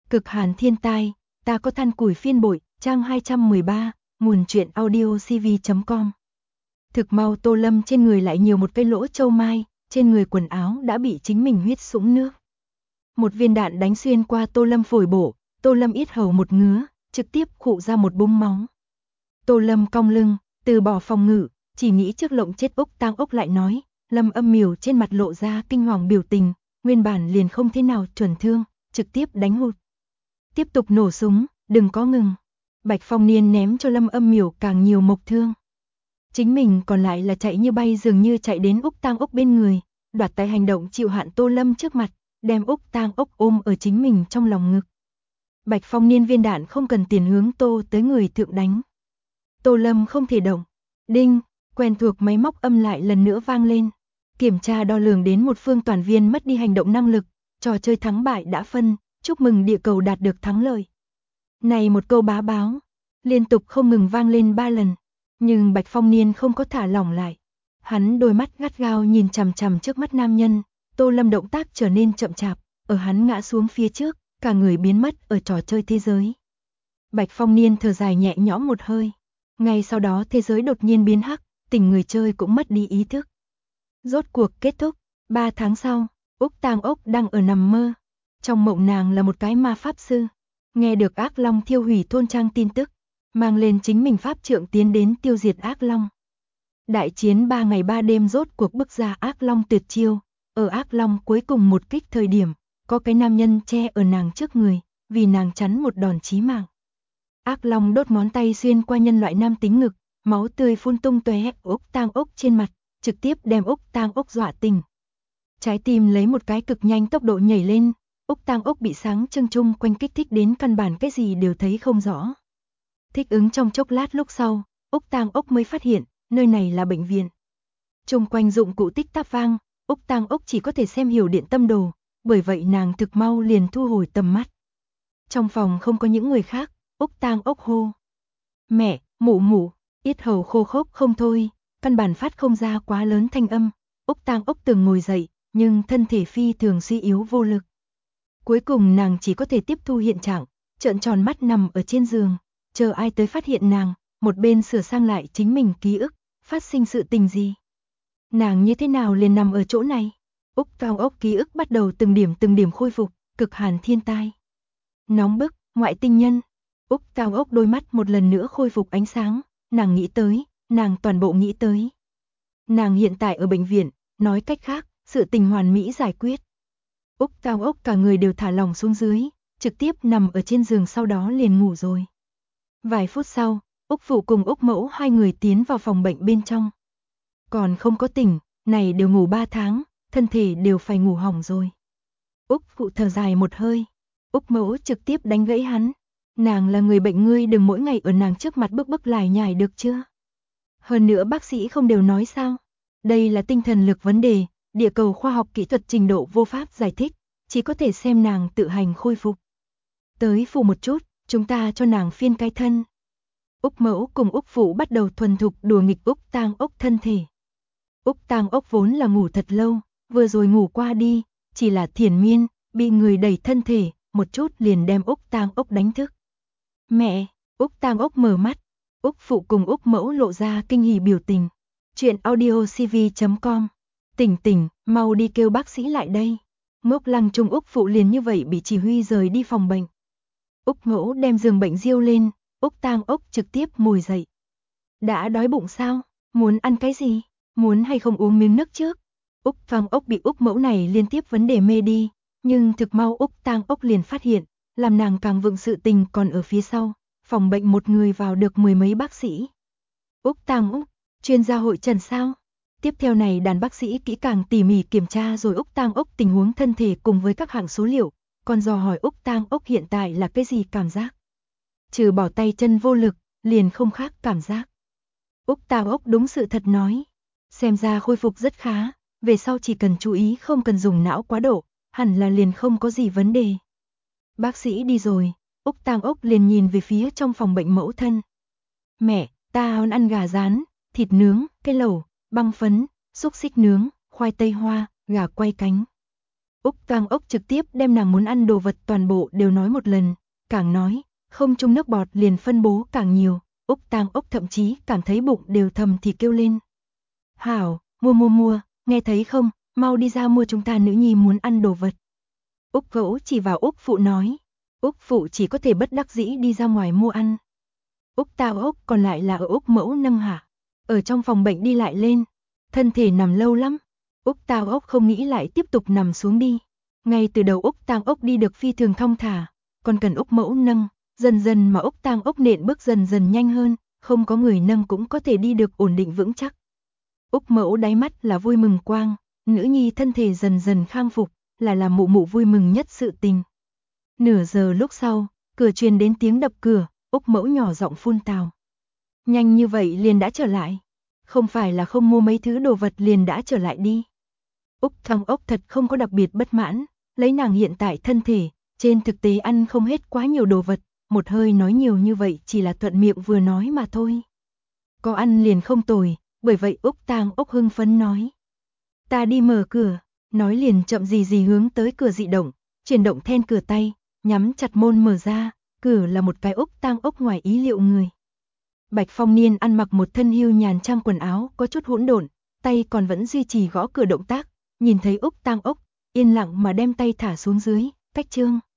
Cực hàn thiên tai, ta có than củi phiên bội, trang 213, nguồn truyện audio cv.com. Thực mau Tô Lâm trên người lại nhiều một cây lỗ châu mai, trên người quần áo đã bị chính mình huyết sũng nước. Một viên đạn đánh xuyên qua Tô Lâm phổi bổ, Tô Lâm yết hầu một ngứa, trực tiếp khụ ra một búng máu. Tô Lâm cong lưng, từ bỏ phòng ngự, chỉ nghĩ trước lộng chết Úc Tang Ốc lại nói, Lâm Âm Miểu trên mặt lộ ra kinh hoàng biểu tình, nguyên bản liền không thế nào chuẩn thương, trực tiếp đánh hụt. Tiếp tục nổ súng, đừng có ngừng. Bạch Phong Niên ném cho Lâm Âm Miểu càng nhiều mộc thương. Chính mình còn lại là chạy như bay dường như chạy đến Úc Tang Ốc bên người, đoạt tay hành động chịu hạn Tô Lâm trước mặt, đem Úc Tang Ốc ôm ở chính mình trong lòng ngực. Bạch Phong Niên viên đạn không cần tiền hướng Tô tới người thượng đánh. Tô Lâm không thể động. Đinh, quen thuộc máy móc âm lại lần nữa vang lên. Kiểm tra đo lường đến một phương toàn viên mất đi hành động năng lực, trò chơi thắng bại đã phân, chúc mừng địa cầu đạt được thắng lợi. Này một câu bá báo, liên tục không ngừng vang lên 3 lần, nhưng Bạch Phong Niên không có thả lỏng lại. Hắn đôi mắt gắt gao nhìn chằm chằm trước mắt nam nhân, Tô Lâm động tác trở nên chậm chạp, ở hắn ngã xuống phía trước, cả người biến mất ở trò chơi thế giới. Bạch Phong Niên thở dài nhẹ nhõm một hơi. Ngay sau đó thế giới đột nhiên biến hắc, tình người chơi cũng mất đi ý thức. Rốt cuộc kết thúc, 3 tháng sau, Úc Tang Ốc đang ở nằm mơ. Trong mộng nàng là một cái ma pháp sư, nghe được ác long thiêu hủy thôn trang tin tức, mang lên chính mình pháp trượng tiến đến tiêu diệt ác long. Đại chiến 3 ngày 3 đêm rốt cuộc bức ra ác long tuyệt chiêu, ở ác long cuối cùng một kích thời điểm, có cái nam nhân che ở nàng trước người, vì nàng chắn một đòn chí mạng. Ác long đốt ngón tay xuyên qua nhân loại nam tính ngực, máu tươi phun tung tóe Úc Tang Ốc trên mặt, trực tiếp đem Úc Tang Ốc dọa tỉnh. Trái tim lấy một cái cực nhanh tốc độ nhảy lên, Úc Tang Ốc bị sáng trưng chung quanh kích thích đến căn bản cái gì đều thấy không rõ. Thích ứng trong chốc lát lúc sau, Úc Tang Ốc mới phát hiện, nơi này là bệnh viện. Chung quanh dụng cụ tích tắc vang, Úc Tang Ốc chỉ có thể xem hiểu điện tâm đồ, bởi vậy nàng thực mau liền thu hồi tầm mắt. Trong phòng không có những người khác, Úc Tang Ốc hô. Mẹ, mụ mụ, yết hầu khô khốc không thôi, căn bản phát không ra quá lớn thanh âm. Úc Tang Ốc từng ngồi dậy, nhưng thân thể phi thường suy yếu vô lực. Cuối cùng nàng chỉ có thể tiếp thu hiện trạng, trợn tròn mắt nằm ở trên giường, chờ ai tới phát hiện nàng, một bên sửa sang lại chính mình ký ức, phát sinh sự tình gì. Nàng như thế nào liền nằm ở chỗ này? Úc Tang Ốc ký ức bắt đầu từng điểm khôi phục, cực hàn thiên tai. Nóng bức, ngoại tinh nhân. Úc Tang Ốc đôi mắt một lần nữa khôi phục ánh sáng, nàng nghĩ tới, nàng toàn bộ nghĩ tới. Nàng hiện tại ở bệnh viện, nói cách khác, sự tình hoàn mỹ giải quyết. Úc Tang Ốc cả người đều thả lỏng xuống dưới, trực tiếp nằm ở trên giường sau đó liền ngủ rồi. Vài phút sau, Úc Phụ cùng Úc Mẫu hai người tiến vào phòng bệnh bên trong. Còn không có tỉnh, này đều ngủ 3 tháng, thân thể đều phải ngủ hỏng rồi. Úc Phụ thở dài một hơi, Úc Mẫu trực tiếp đánh gãy hắn. Nàng là người bệnh, ngươi đừng mỗi ngày ở nàng trước mặt bức lải nhải được chưa? Hơn nữa bác sĩ không đều nói sao? Đây là tinh thần lực vấn đề, địa cầu khoa học kỹ thuật trình độ vô pháp giải thích, chỉ có thể xem nàng tự hành khôi phục. Tới Phụ một chút, chúng ta cho nàng phiên cái thân. Úc Mẫu cùng Úc Phụ bắt đầu thuần thục đùa nghịch Úc Tang Ốc thân thể. Úc Tang Ốc vốn là ngủ thật lâu, vừa rồi ngủ qua đi, chỉ là thiền miên, bị người đẩy thân thể, một chút liền đem Úc Tang Ốc đánh thức. Mẹ, Úc Tang Ốc mở mắt, Úc Phụ cùng Úc Mẫu lộ ra kinh hỉ biểu tình. Chuyện audio cv.com. Tỉnh, mau đi kêu bác sĩ lại đây. Ngốc lăng trung Úc Phụ liền như vậy bị chỉ huy rời đi phòng bệnh. Úc Mẫu đem giường bệnh riêu lên, Úc Tang Ốc trực tiếp ngồi dậy. Đã đói bụng sao? Muốn ăn cái gì? Muốn hay không uống miếng nước trước? Úc Tang Ốc bị Úc Mẫu này liên tiếp vấn đề mê đi, nhưng thực mau Úc Tang Ốc liền phát hiện, làm nàng càng vượng sự tình còn ở phía sau, phòng bệnh một người vào được 10 mấy bác sĩ. Úc Tang Ốc, chuyên gia hội trần sao? Tiếp theo này đàn bác sĩ kỹ càng tỉ mỉ kiểm tra rồi Úc Tang Ốc tình huống thân thể cùng với các hạng số liệu, còn dò hỏi Úc Tang Ốc hiện tại là cái gì cảm giác. Trừ bỏ tay chân vô lực, liền không khác cảm giác. Úc Tang Ốc đúng sự thật nói, xem ra khôi phục rất khá, về sau chỉ cần chú ý không cần dùng não quá độ, hẳn là liền không có gì vấn đề. Bác sĩ đi rồi, Úc Tang Ốc liền nhìn về phía trong phòng bệnh mẫu thân. Mẹ, ta muốn ăn gà rán, thịt nướng, cây lẩu, băng phấn, xúc xích nướng, khoai tây hoa, gà quay cánh. Úc Tang Ốc trực tiếp đem nàng muốn ăn đồ vật toàn bộ đều nói một lần, càng nói, không chung nước bọt liền phân bố càng nhiều, Úc Tang Ốc thậm chí cảm thấy bụng đều thầm thì kêu lên. Hảo, mua, nghe thấy không, mau đi ra mua chúng ta nữ nhi muốn ăn đồ vật. Úc Gỗ chỉ vào Úc Phụ nói, Úc Phụ chỉ có thể bất đắc dĩ đi ra ngoài mua ăn. Úc Tang Ốc còn lại là ở Úc Mẫu nâng hạ, ở trong phòng bệnh đi lại lên, thân thể nằm lâu lắm. Úc Tang Ốc không nghĩ lại tiếp tục nằm xuống đi. Ngay từ đầu Úc Tang Ốc đi được phi thường thong thả, còn cần Úc Mẫu nâng, dần dần mà Úc Tang Ốc nện bước dần dần nhanh hơn, không có người nâng cũng có thể đi được ổn định vững chắc. Úc Mẫu đáy mắt là vui mừng quang, nữ nhi thân thể dần dần khang phục, là làm mụ mụ vui mừng nhất sự tình. Nửa giờ lúc sau, cửa truyền đến tiếng đập cửa, Úc Mẫu nhỏ giọng phun tào. Nhanh như vậy liền đã trở lại, không phải là không mua mấy thứ đồ vật liền đã trở lại đi. Úc Tang Ốc thật không có đặc biệt bất mãn, lấy nàng hiện tại thân thể, trên thực tế ăn không hết quá nhiều đồ vật, một hơi nói nhiều như vậy chỉ là thuận miệng vừa nói mà thôi. Có ăn liền không tồi, bởi vậy Úc Tang Ốc hưng phấn nói. Ta đi mở cửa, nói liền chậm gì hướng tới cửa dị động, chuyển động then cửa tay, nhắm chặt môn mở ra, cửa là một cái Úc Tang Ốc ngoài ý liệu người. Bạch Phong Niên ăn mặc một thân hưu nhàn trang quần áo có chút hỗn độn, tay còn vẫn duy trì gõ cửa động tác, nhìn thấy Úc Tang Ốc, yên lặng mà đem tay thả xuống dưới, cách trương.